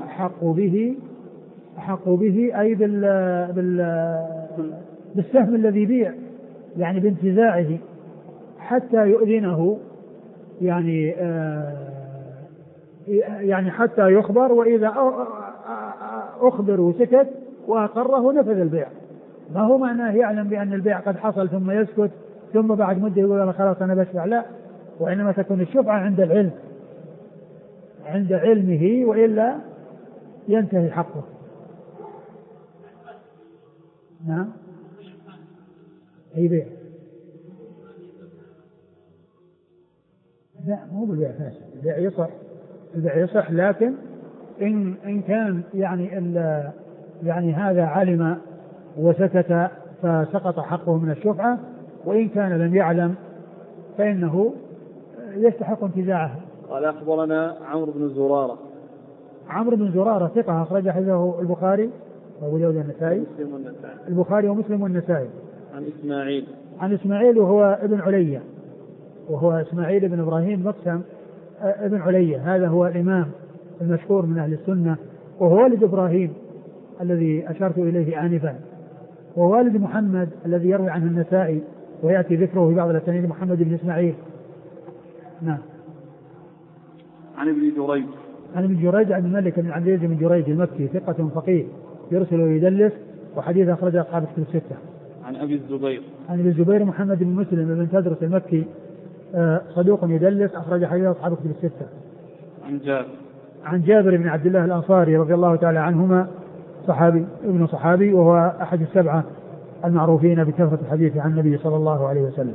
أحق به أي بالسهم الذي بيع، يعني بانتزاعه حتى يؤذنه، يعني حتى يخبر، وإذا أخبر وسكت وأقره نفذ البيع. ما هو معناه يعلم بأن البيع قد حصل ثم يسكت ثم بعد مدة يقول خلاص أنا بشفع، لا، وإنما تكون الشفعة عند العلم، عند علمه، وإلا ينتهي حقه. نعم، أي بيع؟ لا، مو بالبيع فاسد، البيع يصح، لكن إن كان يعني هذا علم وسكت فسقط حقه من الشفعة، وإن كان لم يعلم فإنه يستحق انتزاعه. قال أخبرنا عمرو بن زرارة. عمرو بن زرارة ثقة أخرج حديثه البخاري وأبو داود والنسائي، البخاري ومسلم والنسائي. عن إسماعيل وهو ابن علية، وهو إسماعيل بن إبراهيم مقسم ابن علية، هذا هو الإمام المشهور من أهل السنة، وهو والد إبراهيم الذي أشرت إليه آنفا، ووالد محمد الذي يروي عنه النسائي ويأتي ذكره في بعض الأسانيد، محمد بن إسماعيل. نعم. عن ابن جريج عن الملك بن عبد العزيز بن جريج المكي ثقة فقيه يرسل ويدلس، وحديث أخرج أصحاب الكتب الستة. عن أبي الزبير محمد بن مسلم بن تدرس المكي صدوق يدلس، أخرج حديث أصحاب الكتب الستة. عن جابر بن عبد الله الأنصاري رضي الله تعالى عنهما، ابن صحابي، وهو أحد السبعة المعروفين بكثرة الحديث عن النبي صلى الله عليه وسلم.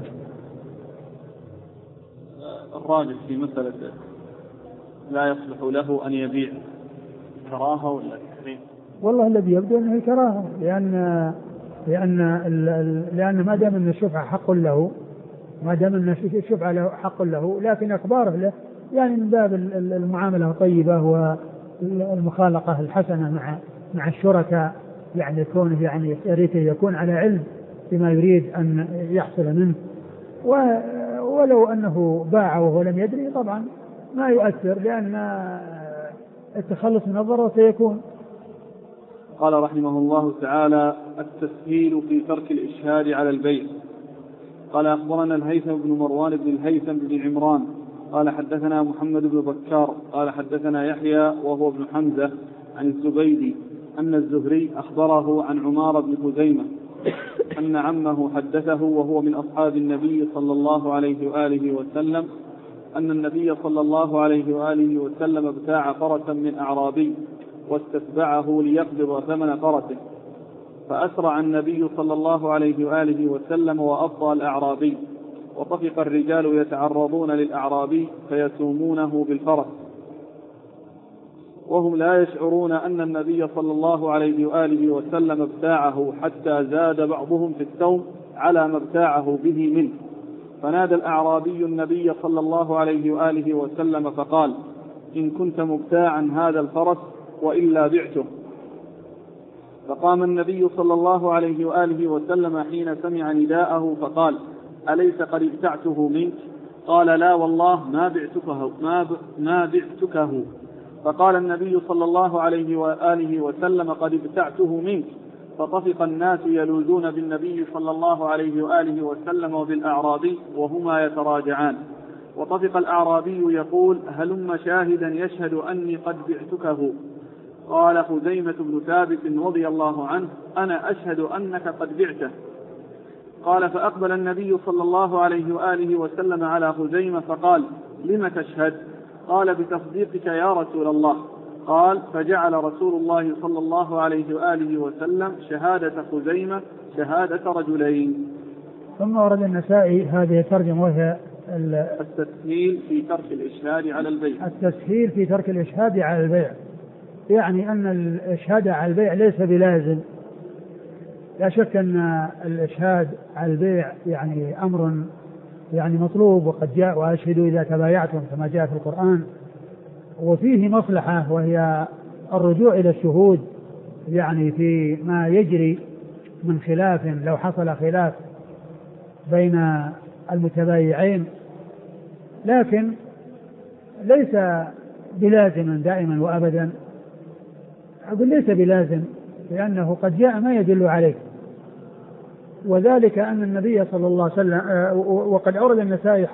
الراجح في مسألة لا يصلح له أن يبيع، كراهة ولا تحريم؟ والله الذي يبدو أنه كراهة، لأن ما دام أن الشفعة حق له، لكن أخباره له يعني من باب المعاملة الطيبة والمخالقة الحسنة مع الشركاء، يعني كونه يعني شريكه يكون على علم بما يريد أن يحصل منه، ولو أنه باع وهو لم يدري طبعا ما يؤثر، لأن التخلص من الضرر سيكون. قال رحمه الله تعالى: التسهيل في ترك الإشهاد على البيع. قال أخبرنا الهيثم بن مروان بن الهيثم بن عمران قال حدثنا محمد بن بكار قال حدثنا يحيى وهو ابن حمزة عن الزبيدي أن الزهري أخبره عن عمار بن خزيمة أن عمه حدثه وهو من أصحاب النبي صلى الله عليه وآله وسلم أن النبي صلى الله عليه وآله وسلم ابتاع فرسا من أعرابي واستتبعه ليقبض ثمن فرسه، فأسرع النبي صلى الله عليه وآله وسلم وأبطأ الأعرابي، وطفق الرجال يتعرضون للأعرابي فيسومونه بالفرس وهم لا يشعرون أن النبي صلى الله عليه وآله وسلم ابتاعه، حتى زاد بعضهم في السوم على ما ابتاعه به منه. فنادى الأعرابي النبي صلى الله عليه وآله وسلم فقال: إن كنت مبتاعا هذا الفرس وإلا بعته. فقام النبي صلى الله عليه وآله وسلم حين سمع نداءه فقال: أليس قد ابتعته منك؟ قال: لا والله ما بعتكه. فقال النبي صلى الله عليه وآله وسلم: قد ابتعته منك. فطفق الناس يلوذون بالنبي صلى الله عليه وآله وسلم وبالأعرابي وهما يتراجعان، وطفق الأعرابي يقول: هلم شاهدا يشهد أني قد بعتكه. قال خزيمة بن ثابت رضي الله عنه: أنا أشهد أنك قد بعته. قال فأقبل النبي صلى الله عليه وآله وسلم على خزيمة فقال لم تشهد؟ قال بتصديقك يا رسول الله. قال فجعل رسول الله صلى الله عليه وآله وسلم شهادة خزيمة شهادة رجلين. ثم ورد النسائي هذه الترجمة وهي التسهيل في ترك الإشهاد على البيع. التسهيل في ترك الإشهاد على البيع، يعني أن الإشهاد على البيع ليس بلازم. لا شك أن الإشهاد على البيع يعني أمر يعني مطلوب، وقد جاء وأشهدوا إذا تبايعتم كما جاء في القرآن، وفيه مصلحة وهي الرجوع إلى الشهود يعني في ما يجري من خلاف، لو حصل خلاف بين المتبايعين، لكن ليس بلازم دائما وأبدا. أقول ليس بلازم لأنه قد جاء ما يدل عليه، وذلك أن النبي صلى الله عليه وسلم وقد أورد النسائي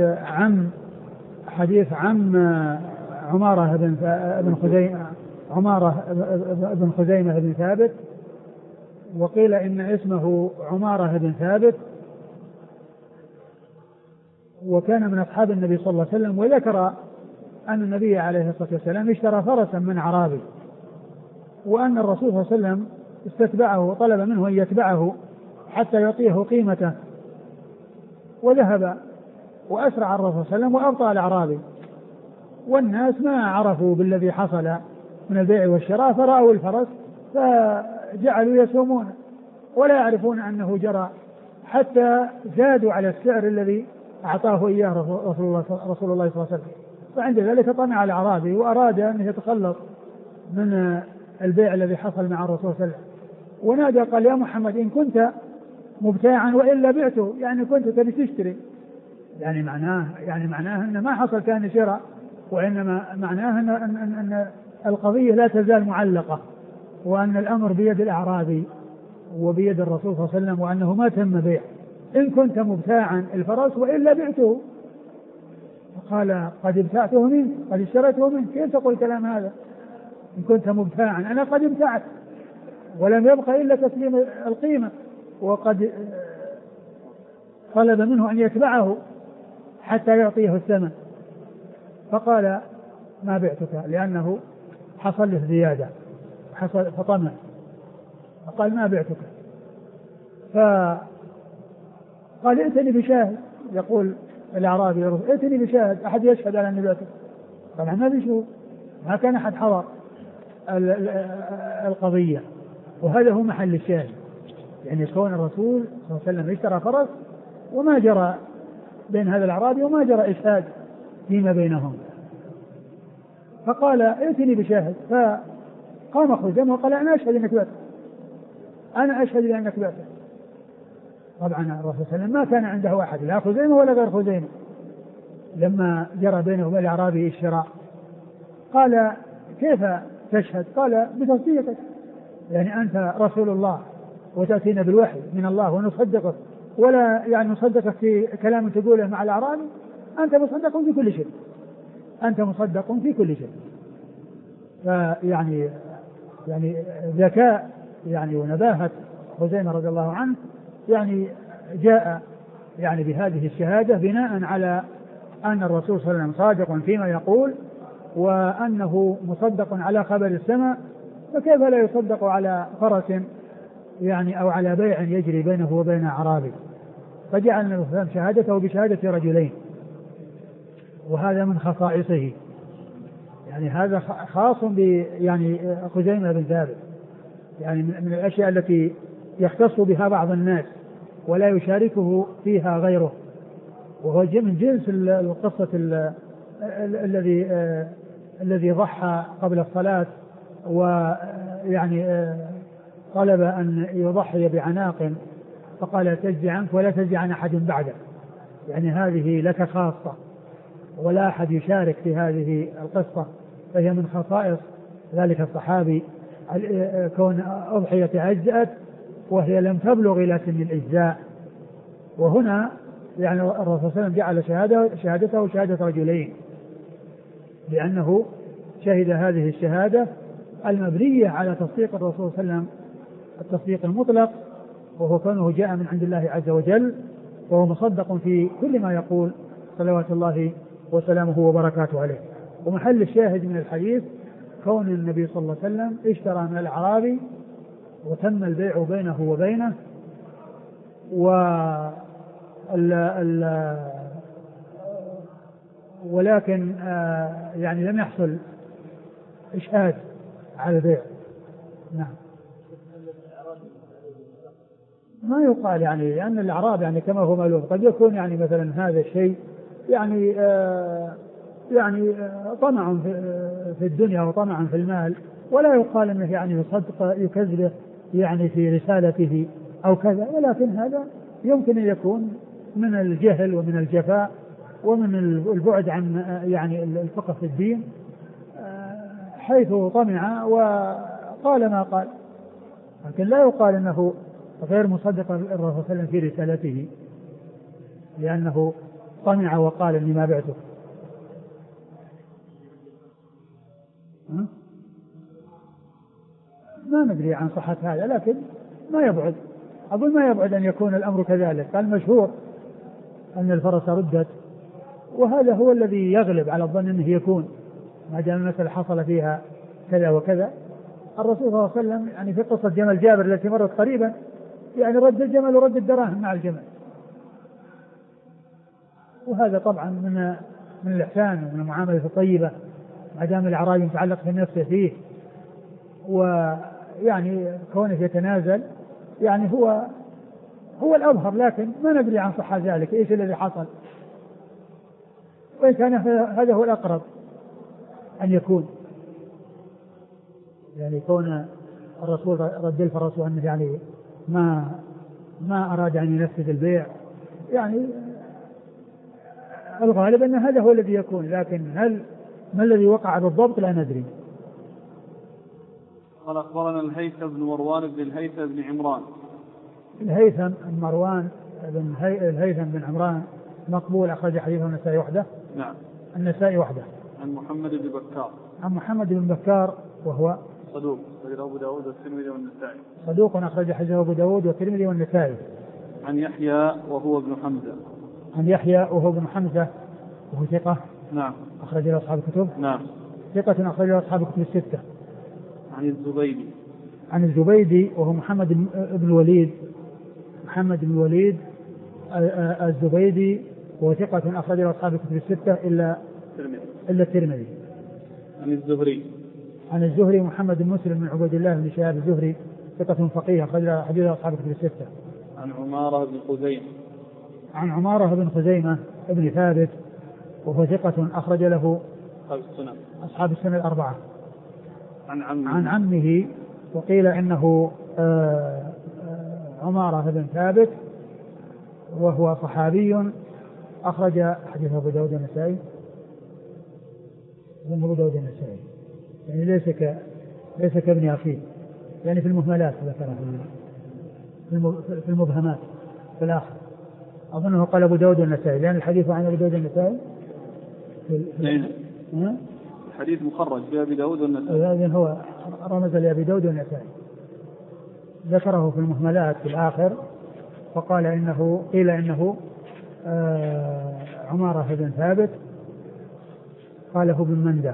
حديث عم عمارة بن خزيمة بن ثابت، وقيل إن اسمه عمارة بن ثابت، وكان من أصحاب النبي صلى الله عليه وسلم. وذكر أن النبي عليه الصلاة والسلام اشترى فرسا من أعرابي، وأن الرسول صلى الله عليه وسلم استتبعه وطلب منه أن يتبعه حتى يعطيه قيمته، وذهب وأسرع الرسول صلى الله عليه وسلم وأبطأ الأعرابي، والناس ما عرفوا بالذي حصل من البيع والشراء، فرأوا الفرس فجعلوا يسومون ولا يعرفون أنه جرى، حتى زادوا على السعر الذي أعطاه إياه رسول الله صلى الله عليه وسلم. فعند ذلك طمع الأعرابي وأراد أن يتخلص من البيع الذي حصل مع الرسول صلى الله عليه وسلم، ونادى قال يا محمد إن كنت مبتاعا وإلا بعته، يعني كنت تبي تشتري، يعني معناه أن ما حصل كان شراء، وإنما معناه أن القضية لا تزال معلقة، وأن الأمر بيد الأعرابي وبيد الرسول صلى الله عليه وسلم، وأنه ما تم بيع. إن كنت مبتاعا الفرس وإلا بعته. قال قد ابتعته منك، قد اشتريته منك، كيف تقول كلام هذا؟ إن كنت مبتاعا أنا قد ابتعت ولم يبقى إلا تسليم القيمة، وقد طلب منه أن يتبعه حتى يعطيه الثمن. فقال ما بعتك، لأنه حصل له زيادة فطمع، فقال ما بعتك. فقال ائتني بشاهد، يقول الأعرابي ائتني بشاهد أحد يشهد على أني بعتك. طبعا ما بيشهد، ما كان أحد حضر القضية، وهذا هو محل الشاهد، يعني كون الرسول صلى الله عليه وسلم اشترى فرس وما جرى بين هذا الأعرابي وما جرى إشهاد فيما بينهم. فقال ائتني بشاهد، فقام خزيمة وقال أنا أشهد أنك بعته، أنا أشهد لأنك بعته. طبعا الرسول صلى الله عليه وسلم ما كان عنده أحد لا خزيمة ولا غير خزيمة لما جرى بينه وبين الأعرابي الشراء. قال كيف تشهد؟ قال بتصديقك، يعني أنت رسول الله وتأتينا بالوحي من الله ونصدقك، ولا يعني نصدقك في كلام تقوله مع الأعرابي، أنت مصدق في كل شيء، أنت مصدق في كل شيء. فيعني ذكاء يعني ونباهة خزيمة رضي الله عنه يعني جاء يعني بهذه الشهادة بناء على أن الرسول صلى الله عليه وسلم صادق فيما يقول، وأنه مصدق على خبر السماء، فكيف لا يصدق على فرس يعني أو على بيع يجري بينه وبين أعرابي. فجعل الإسلام شهادته بشهادة رجلين، وهذا من خصائصه، يعني هذا خاص يعني خزيمة بن ثابت، يعني من الأشياء التي يختص بها بعض الناس ولا يشاركه فيها غيره، وهو من جنس القصة الذي ضحى قبل الصلاة ويعني طلب أن يضحي بعناق، فقال تجزي عنك ولا تجزي عن أحد بعدك، يعني هذه لك خاصة ولا أحد يشارك في هذه القصة. فهي من خصائص ذلك الصحابي كون أضحية أجزأت وهي لم تبلغ إلى سن الإجزاء. وهنا يعني الرسول صلى الله عليه وسلم جعل شهادته شهادة رجلين، لأنه شهد هذه الشهادة المبنية على تصديق الرسول صلى الله عليه وسلم التصديق المطلق وهو كونه جاء من عند الله عز وجل، وهو مصدق في كل ما يقول صلوات الله وسلامه وبركاته عليه. ومحل الشاهد من الحديث كون النبي صلى الله عليه وسلم اشترى من الأعرابي وتم البيع بينه وبينه، ولكن يعني لم يحصل إشهاد على البيع. نعم. ما يقال يعني لأن الأعراب يعني كما هو معلوم قد يكون يعني مثلا هذا الشيء يعني طمع في الدنيا وطمع في المال، ولا يقال انه يعني يصدق يكذب يعني في رسالته او كذا، ولكن هذا يمكن ان يكون من الجهل ومن الجفاء ومن البعد عن يعني الفقه في الدين، حيث طمع وقال ما قال، لكن لا يقال انه غير مصدق الرسول صلى الله عليه وسلم في رسالته لأنه طمع وقال إني ما بعته. ما ندري عن صحة هذا، لكن ما يبعد، أقول ما يبعد أن يكون الأمر كذلك. المشهور أن الفرس ردت، وهذا هو الذي يغلب على الظن أنه يكون ما دام المسألة حصل فيها كذا وكذا. الرسول صلى الله عليه وسلم يعني في قصة جمل جابر التي مرت قريبا يعني رد الجمل ورد الدراهم مع الجمل، وهذا طبعا من الإحسان ومن المعاملة الطيبة ما دام الأعرابي متعلق في نفسه فيه، ويعني كونه يتنازل يعني هو الأظهر، لكن ما ندري عن صحة ذلك إيش الذي حصل، وإن كان هذا هو الأقرب أن يكون، يعني كون الرسول رد الفرس وأنه يعني ما أراد أن ينفذ البيع، يعني الغالب أن هذا هو الذي يكون، لكن ما الذي وقع بالضبط لا ندري. قال أخبرنا الهيثم بن مروان بن الهيثم بن عمران. الهيثم بن مروان الهيثم بن عمران مقبول، أخرج حديثه النسائي وحده. نعم. النسائي وحده. عن محمد بن بكار. عن محمد بن بكار وهو صدوق، أخرج أبو داود والترمذي والنسائي. صدوق أخرج حديثه أبو داود والترمذي والنسائي. عن يحيى وهو ابن حمزة. عن يحيى وهو ابن حمزة وهو ثقة. نعم. أخرج له أصحاب الكتب. نعم. ثقة أخرج له أصحاب الكتب الستة. عن الزبيدي. عن الزبيدي وهو محمد بن الوليد، محمد بن الوليد الزبيدي وهو ثقة أخرج له أصحاب الكتب الستة إلا الترمذي. عن الزهري. عن الزهري محمد بن مسلم بن عبيد الله بن شهاب الزهري ثقة فقيه أخرج له حديث أصحاب الكتب الستة. عن عمارة بن خزيمة. عن عمارة بن خزيمة ابن ثابت وهو ثقة أخرج له أصحاب السنة الأربعة. عن عمه وقيل إنه عمارة بن ثابت وهو صحابي أخرج حديث أبو داود النسائي. أبو داود النسائي يعني ليس كابن أخيه، يعني في المهملات ذكره في المبهمات في الآخر، أظنه قال أبو داود النسائي لأن الحديث عن أبو داود النسائي الحديث مخرج في أبي داود والنسائي، لكن هو رمز لأبي داود والنسائي، ذكره في المهملات في الآخر فقال قيل إنه عمارة بن ثابت قاله ابن مندى.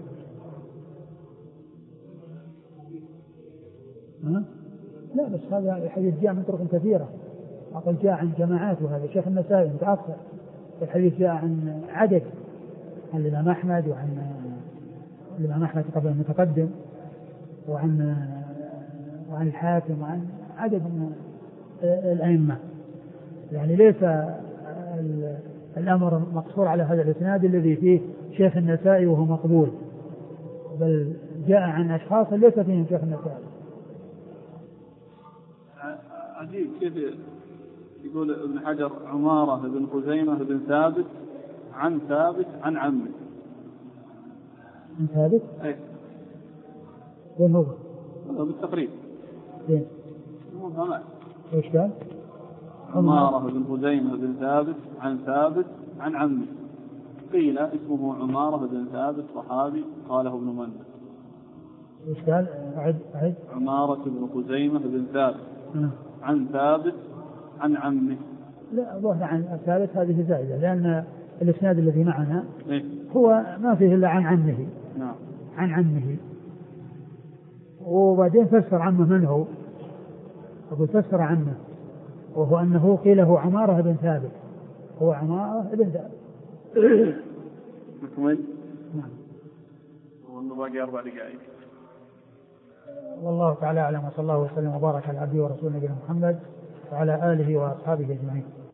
لا بس هذا الحديث جاء من طرق كثيرة، أقول جاء عن جماعات، وهذا شيخ النسائي متأخر، الحديث جاء عن عدد، عن الإمام أحمد وعن الإمام أحمد قبل المتقدم وعن الحاكم وعن عدد من الأئمة، يعني ليس الأمر مقصور على هذا الإسناد الذي فيه شيخ النسائي وهو مقبول، بل جاء عن أشخاص ليس فيهم شيخ النسائي. عجيب كيف يقول ابن حجر عمارة بن خزيمة بن ثابت عن عمه. عن ثابت؟ أي. وين هو؟ بالتقريب. وين؟ ايش قال؟ عمارة بن خزيمة بن ثابت عن عمه، قيل اسمه عمارة بن ثابت صحابي قاله ابن مندى. ايش قال؟ أعد. عمارة بن خزيمة بن ثابت عن ثابت عن عمه. لا الظاهر عن ثابت هذه زائدة، لأن الإسناد الذي معنا إيه؟ هو ما فيه إلا عن عمه. نعم. عن عمه. وبعدين فسر عمه من هو؟ أقول فسر عمه وهو أنه قيل هو عمارة بن ثابت، هو عمارة بن ثابت. نكمل. نعم. والله باقي 4 دقائق. والله تعالى أعلم، وصلى الله وسلم وبارك على عبده ورسوله نبينا محمد وعلى آله وأصحابه أجمعين.